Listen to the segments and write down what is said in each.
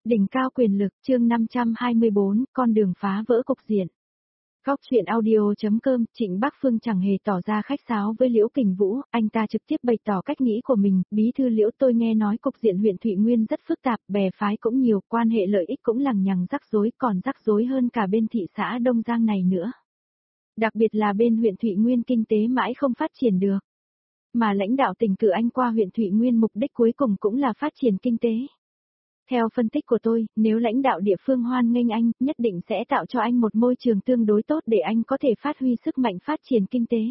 Đỉnh cao quyền lực, chương 524, con đường phá vỡ cục diện. Góc truyện audio.com, Trịnh Bác Phương chẳng hề tỏ ra khách sáo với Liễu Kình Vũ, anh ta trực tiếp bày tỏ cách nghĩ của mình, bí thư Liễu, tôi nghe nói cục diện huyện Thụy Nguyên rất phức tạp, bè phái cũng nhiều, quan hệ lợi ích cũng lằng nhằng rắc rối, còn rắc rối hơn cả bên thị xã Đông Giang này nữa. Đặc biệt là bên huyện Thụy Nguyên kinh tế mãi không phát triển được. Mà lãnh đạo tỉnh cử anh qua huyện Thụy Nguyên mục đích cuối cùng cũng là phát triển kinh tế. Theo phân tích của tôi, nếu lãnh đạo địa phương hoan nghênh anh, nhất định sẽ tạo cho anh một môi trường tương đối tốt để anh có thể phát huy sức mạnh phát triển kinh tế.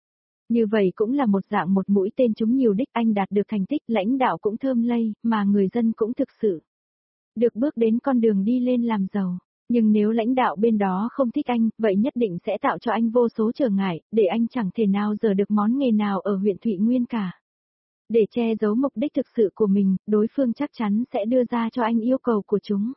Như vậy cũng là một dạng một mũi tên trúng nhiều đích, anh đạt được thành tích, lãnh đạo cũng thơm lây, mà người dân cũng thực sự được bước đến con đường đi lên làm giàu. Nhưng nếu lãnh đạo bên đó không thích anh, vậy nhất định sẽ tạo cho anh vô số trở ngại, để anh chẳng thể nào giờ được món nghề nào ở huyện Thụy Nguyên cả. Để che giấu mục đích thực sự của mình, đối phương chắc chắn sẽ đưa ra cho anh yêu cầu của chúng.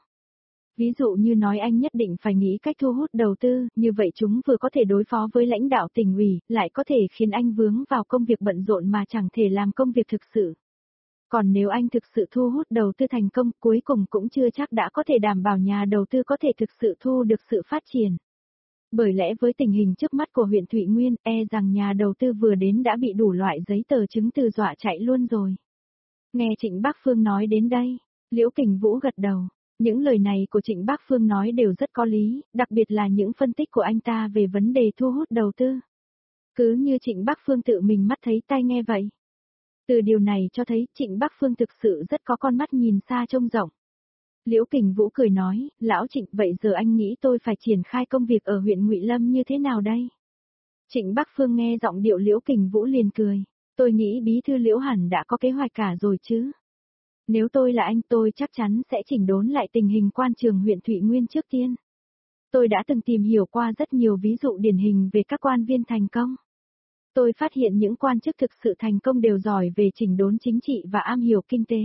Ví dụ như nói anh nhất định phải nghĩ cách thu hút đầu tư, như vậy chúng vừa có thể đối phó với lãnh đạo tỉnh ủy, lại có thể khiến anh vướng vào công việc bận rộn mà chẳng thể làm công việc thực sự. Còn nếu anh thực sự thu hút đầu tư thành công, cuối cùng cũng chưa chắc đã có thể đảm bảo nhà đầu tư có thể thực sự thu được sự phát triển. Bởi lẽ với tình hình trước mắt của huyện Thụy Nguyên, rằng nhà đầu tư vừa đến đã bị đủ loại giấy tờ chứng từ dọa chạy luôn rồi. Nghe Trịnh Bác Phương nói đến đây, Liễu Kình Vũ gật đầu. Những lời này của Trịnh Bác Phương nói đều rất có lý, đặc biệt là những phân tích của anh ta về vấn đề thu hút đầu tư. Cứ như Trịnh Bác Phương tự mình mắt thấy tai nghe vậy. Từ điều này cho thấy Trịnh Bác Phương thực sự rất có con mắt nhìn xa trông rộng. Liễu Kình Vũ cười nói, lão Trịnh, vậy giờ anh nghĩ tôi phải triển khai công việc ở huyện Ngụy Lâm như thế nào đây? Trịnh Bác Phương nghe giọng điệu Liễu Kình Vũ liền cười, tôi nghĩ bí thư Liễu hẳn đã có kế hoạch cả rồi chứ. Nếu tôi là anh, tôi chắc chắn sẽ chỉnh đốn lại tình hình quan trường huyện Thụy Nguyên trước tiên. Tôi đã từng tìm hiểu qua rất nhiều ví dụ điển hình về các quan viên thành công. Tôi phát hiện những quan chức thực sự thành công đều giỏi về chỉnh đốn chính trị và am hiểu kinh tế.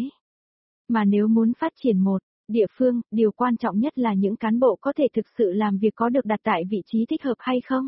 Mà nếu muốn phát triển một địa phương, điều quan trọng nhất là những cán bộ có thể thực sự làm việc có được đặt tại vị trí thích hợp hay không.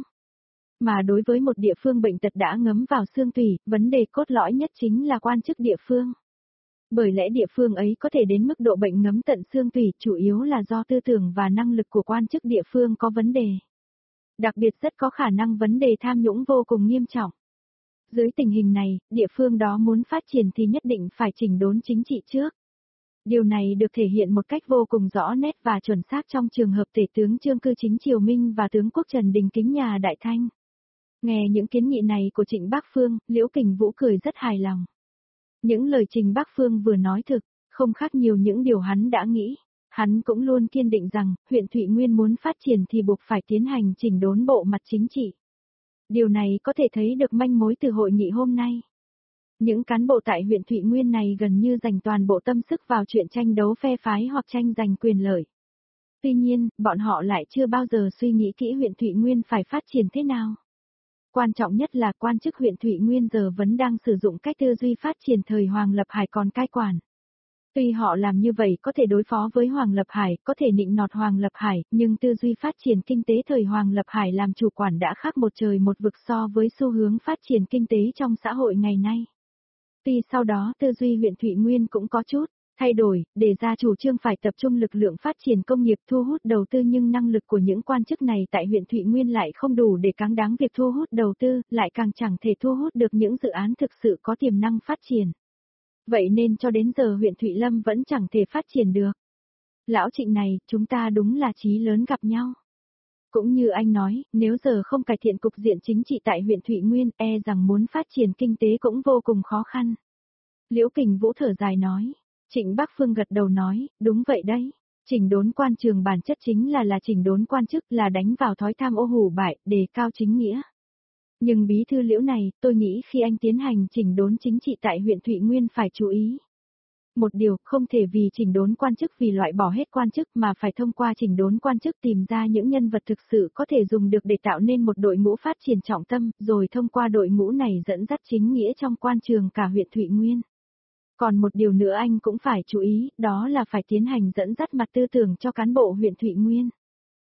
Mà đối với một địa phương bệnh tật đã ngấm vào xương tủy, vấn đề cốt lõi nhất chính là quan chức địa phương. Bởi lẽ địa phương ấy có thể đến mức độ bệnh ngấm tận xương tủy, chủ yếu là do tư tưởng và năng lực của quan chức địa phương có vấn đề. Đặc biệt rất có khả năng vấn đề tham nhũng vô cùng nghiêm trọng. Dưới tình hình này, địa phương đó muốn phát triển thì nhất định phải chỉnh đốn chính trị trước. Điều này được thể hiện một cách vô cùng rõ nét và chuẩn xác trong trường hợp tể tướng Trương Cư Chính Triều Minh và tướng quốc Trần Đình Kính nhà Đại Thanh. Nghe những kiến nghị này của Trịnh Bác Phương, Liễu Kình Vũ cười rất hài lòng. Những lời Trịnh Bác Phương vừa nói thực, không khác nhiều những điều hắn đã nghĩ. Hắn cũng luôn kiên định rằng, huyện Thụy Nguyên muốn phát triển thì buộc phải tiến hành chỉnh đốn bộ mặt chính trị. Điều này có thể thấy được manh mối từ hội nghị hôm nay. Những cán bộ tại huyện Thụy Nguyên này gần như dành toàn bộ tâm sức vào chuyện tranh đấu phe phái hoặc tranh giành quyền lợi. Tuy nhiên, bọn họ lại chưa bao giờ suy nghĩ kỹ huyện Thụy Nguyên phải phát triển thế nào. Quan trọng nhất là quan chức huyện Thụy Nguyên giờ vẫn đang sử dụng cách tư duy phát triển thời Hoàng Lập Hải còn cai quản. Tuy họ làm như vậy có thể đối phó với Hoàng Lập Hải, có thể nịnh nọt Hoàng Lập Hải, nhưng tư duy phát triển kinh tế thời Hoàng Lập Hải làm chủ quản đã khác một trời một vực so với xu hướng phát triển kinh tế trong xã hội ngày nay. Tuy sau đó tư duy huyện Thụy Nguyên cũng có chút thay đổi, đề ra chủ trương phải tập trung lực lượng phát triển công nghiệp thu hút đầu tư, nhưng năng lực của những quan chức này tại huyện Thụy Nguyên lại không đủ để cáng đáng việc thu hút đầu tư, lại càng chẳng thể thu hút được những dự án thực sự có tiềm năng phát triển. Vậy nên cho đến giờ huyện Thụy Lâm vẫn chẳng thể phát triển được. Lão Trịnh này, chúng ta đúng là chí lớn gặp nhau. Cũng như anh nói, nếu giờ không cải thiện cục diện chính trị tại huyện Thụy Nguyên, rằng muốn phát triển kinh tế cũng vô cùng khó khăn. Liễu Kình Vũ thở dài nói. Trịnh Bác Phương gật đầu nói, đúng vậy đấy. Chỉnh đốn quan trường bản chất chính là chỉnh đốn quan chức, là đánh vào thói tham ô hủ bại, đề cao chính nghĩa. Nhưng bí thư Liễu này, tôi nghĩ khi anh tiến hành chỉnh đốn chính trị tại huyện Thụy Nguyên phải chú ý. Một điều, không thể vì chỉnh đốn quan chức vì loại bỏ hết quan chức mà phải thông qua chỉnh đốn quan chức tìm ra những nhân vật thực sự có thể dùng được để tạo nên một đội ngũ phát triển trọng tâm, rồi thông qua đội ngũ này dẫn dắt chính nghĩa trong quan trường cả huyện Thụy Nguyên. Còn một điều nữa anh cũng phải chú ý, đó là phải tiến hành dẫn dắt mặt tư tưởng cho cán bộ huyện Thụy Nguyên.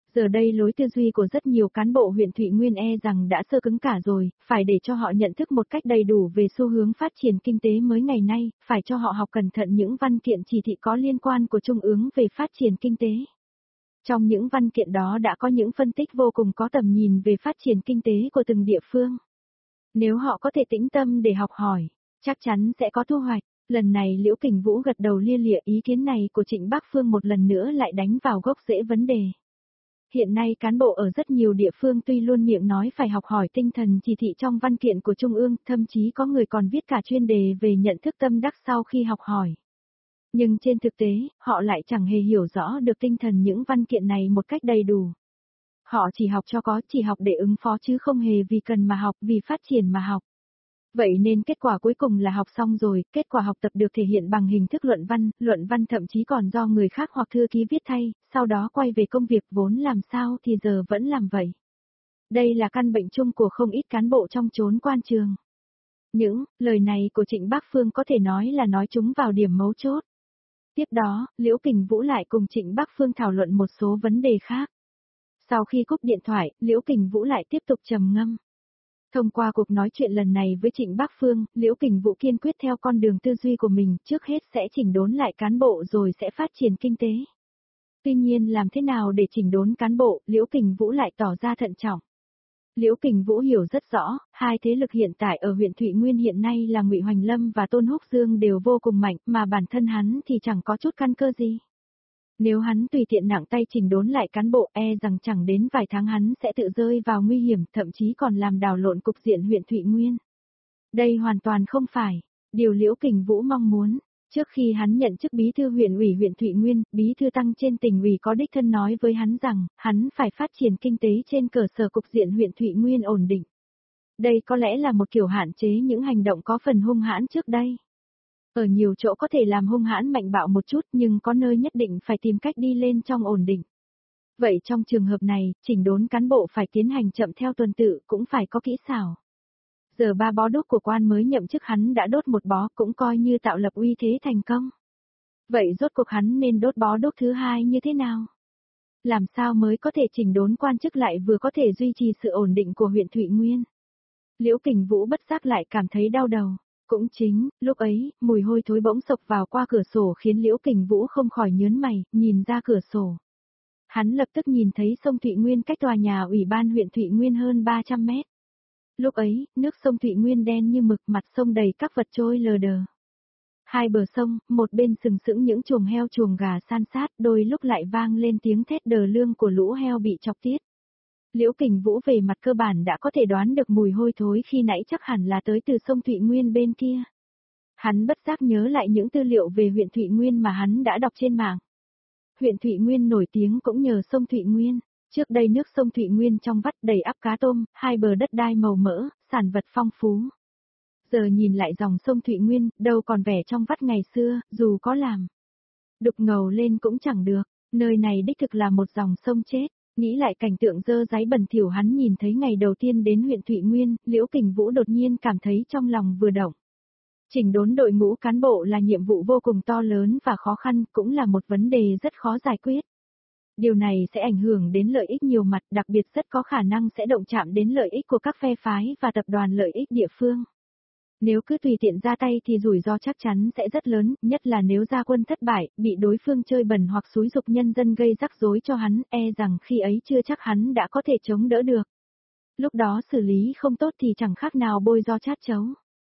Giờ đây lối tư duy của rất nhiều cán bộ huyện Thụy Nguyên rằng đã sơ cứng cả rồi, phải để cho họ nhận thức một cách đầy đủ về xu hướng phát triển kinh tế mới ngày nay, phải cho họ học cẩn thận những văn kiện chỉ thị có liên quan của Trung ương về phát triển kinh tế. Trong những văn kiện đó đã có những phân tích vô cùng có tầm nhìn về phát triển kinh tế của từng địa phương. Nếu họ có thể tĩnh tâm để học hỏi, chắc chắn sẽ có thu hoạch. Lần này Liễu Kình Vũ gật đầu lia lịa, ý kiến này của Trịnh Bác Phương một lần nữa lại đánh vào gốc rễ vấn đề. Hiện nay cán bộ ở rất nhiều địa phương tuy luôn miệng nói phải học hỏi tinh thần chỉ thị trong văn kiện của Trung ương, thậm chí có người còn viết cả chuyên đề về nhận thức tâm đắc sau khi học hỏi. Nhưng trên thực tế, họ lại chẳng hề hiểu rõ được tinh thần những văn kiện này một cách đầy đủ. Họ chỉ học cho có, chỉ học để ứng phó chứ không hề vì cần mà học, vì phát triển mà học. Vậy nên kết quả cuối cùng là học xong rồi, kết quả học tập được thể hiện bằng hình thức luận văn thậm chí còn do người khác hoặc thư ký viết thay, sau đó quay về công việc vốn làm sao thì giờ vẫn làm vậy. Đây là căn bệnh chung của không ít cán bộ trong chốn quan trường. Những lời này của Trịnh Bác Phương có thể nói là nói chúng vào điểm mấu chốt. Tiếp đó, Liễu Kình Vũ lại cùng Trịnh Bác Phương thảo luận một số vấn đề khác. Sau khi cúp điện thoại, Liễu Kình Vũ lại tiếp tục trầm ngâm. Thông qua cuộc nói chuyện lần này với Trịnh Bác Phương, Liễu Kình Vũ kiên quyết theo con đường tư duy của mình, trước hết sẽ chỉnh đốn lại cán bộ rồi sẽ phát triển kinh tế. Tuy nhiên làm thế nào để chỉnh đốn cán bộ, Liễu Kình Vũ lại tỏ ra thận trọng. Liễu Kình Vũ hiểu rất rõ, hai thế lực hiện tại ở huyện Thụy Nguyên hiện nay là Ngụy Hoành Lâm và Tôn Húc Dương đều vô cùng mạnh, mà bản thân hắn thì chẳng có chút căn cơ gì. Nếu hắn tùy tiện nặng tay chỉnh đốn lại cán bộ rằng chẳng đến vài tháng hắn sẽ tự rơi vào nguy hiểm, thậm chí còn làm đảo lộn cục diện huyện Thụy Nguyên. Đây hoàn toàn không phải điều Liễu Kình Vũ mong muốn. Trước khi hắn nhận chức bí thư huyện ủy huyện Thụy Nguyên, bí thư Tăng trên tỉnh ủy có đích thân nói với hắn rằng, hắn phải phát triển kinh tế trên cơ sở cục diện huyện Thụy Nguyên ổn định. Đây có lẽ là một kiểu hạn chế những hành động có phần hung hãn trước đây. Ở nhiều chỗ có thể làm hung hãn mạnh bạo một chút nhưng có nơi nhất định phải tìm cách đi lên trong ổn định. Vậy trong trường hợp này, chỉnh đốn cán bộ phải tiến hành chậm theo tuần tự cũng phải có kỹ xảo. Giờ 3 bó đuốc của quan mới nhậm chức hắn đã đốt một bó cũng coi như tạo lập uy thế thành công. Vậy rốt cuộc hắn nên đốt bó đuốc thứ hai như thế nào? Làm sao mới có thể chỉnh đốn quan chức lại vừa có thể duy trì sự ổn định của huyện Thụy Nguyên? Liễu Kình Vũ bất giác lại cảm thấy đau đầu. Cũng chính, lúc ấy, mùi hôi thối bỗng sộc vào qua cửa sổ khiến Liễu Kình Vũ không khỏi nhớn mày, nhìn ra cửa sổ. Hắn lập tức nhìn thấy sông Thụy Nguyên cách tòa nhà ủy ban huyện Thụy Nguyên hơn 300 mét. Lúc ấy, nước sông Thụy Nguyên đen như mực, mặt sông đầy các vật trôi lờ đờ. Hai bờ sông, một bên sừng sững những chuồng heo chuồng gà san sát, đôi lúc lại vang lên tiếng thét đờ lương của lũ heo bị chọc tiết. Liễu Kình Vũ về mặt cơ bản đã có thể đoán được mùi hôi thối khi nãy chắc hẳn là tới từ sông Thụy Nguyên bên kia. Hắn bất giác nhớ lại những tư liệu về huyện Thụy Nguyên mà hắn đã đọc trên mạng. Huyện Thụy Nguyên nổi tiếng cũng nhờ sông Thụy Nguyên. Trước đây nước sông Thụy Nguyên trong vắt đầy ắp cá tôm, hai bờ đất đai màu mỡ, sản vật phong phú. Giờ nhìn lại dòng sông Thụy Nguyên, đâu còn vẻ trong vắt ngày xưa, dù có làm đục ngầu lên cũng chẳng được. Nơi này đích thực là một dòng sông chết. Nghĩ lại cảnh tượng dơ dáy bẩn thỉu hắn nhìn thấy ngày đầu tiên đến huyện Thụy Nguyên, Liễu Kình Vũ đột nhiên cảm thấy trong lòng vừa động. Chỉnh đốn đội ngũ cán bộ là nhiệm vụ vô cùng to lớn và khó khăn, cũng là một vấn đề rất khó giải quyết. Điều này sẽ ảnh hưởng đến lợi ích nhiều mặt, đặc biệt rất có khả năng sẽ động chạm đến lợi ích của các phe phái và tập đoàn lợi ích địa phương. Nếu cứ tùy tiện ra tay thì rủi ro chắc chắn sẽ rất lớn, nhất là nếu ra quân thất bại, bị đối phương chơi bẩn hoặc xúi giục nhân dân gây rắc rối cho hắn, rằng khi ấy chưa chắc hắn đã có thể chống đỡ được. Lúc đó xử lý không tốt thì chẳng khác nào bôi do chát chấu.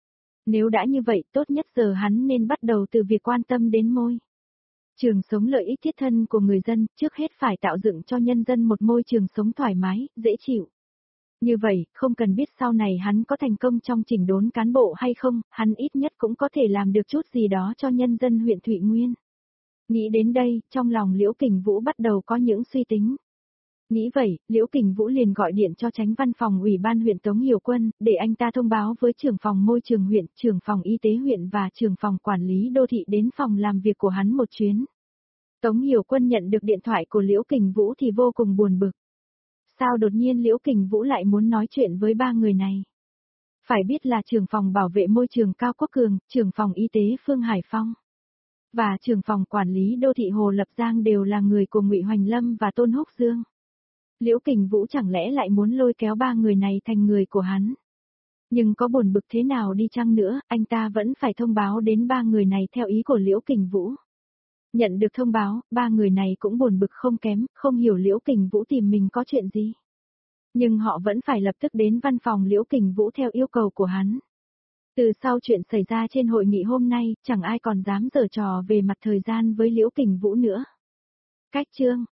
Nếu đã như vậy, tốt nhất giờ hắn nên bắt đầu từ việc quan tâm đến môi trường sống lợi ích thiết thân của người dân, trước hết phải tạo dựng cho nhân dân một môi trường sống thoải mái, dễ chịu. Như vậy, không cần biết sau này hắn có thành công trong chỉnh đốn cán bộ hay không, hắn ít nhất cũng có thể làm được chút gì đó cho nhân dân huyện Thụy Nguyên. Nghĩ đến đây, trong lòng Liễu Kình Vũ bắt đầu có những suy tính. Nghĩ vậy, Liễu Kình Vũ liền gọi điện cho Chánh Văn phòng Ủy ban huyện Tống Hiểu Quân, để anh ta thông báo với trưởng phòng môi trường huyện, trưởng phòng y tế huyện và trưởng phòng quản lý đô thị đến phòng làm việc của hắn một chuyến. Tống Hiểu Quân nhận được điện thoại của Liễu Kình Vũ thì vô cùng buồn bực. Sao đột nhiên Liễu Kình Vũ lại muốn nói chuyện với ba người này? Phải biết là trưởng phòng bảo vệ môi trường Cao Quốc Cường, trưởng phòng y tế Phương Hải Phong và trưởng phòng quản lý đô thị Hồ Lập Giang đều là người của Ngụy Hoành Lâm và Tôn Húc Dương. Liễu Kình Vũ chẳng lẽ lại muốn lôi kéo ba người này thành người của hắn. Nhưng có buồn bực thế nào đi chăng nữa, anh ta vẫn phải thông báo đến ba người này theo ý của Liễu Kình Vũ. Nhận được thông báo, ba người này cũng buồn bực không kém, không hiểu Liễu Kình Vũ tìm mình có chuyện gì. Nhưng họ vẫn phải lập tức đến văn phòng Liễu Kình Vũ theo yêu cầu của hắn. Từ sau chuyện xảy ra trên hội nghị hôm nay, chẳng ai còn dám giở trò về mặt thời gian với Liễu Kình Vũ nữa. Cách chương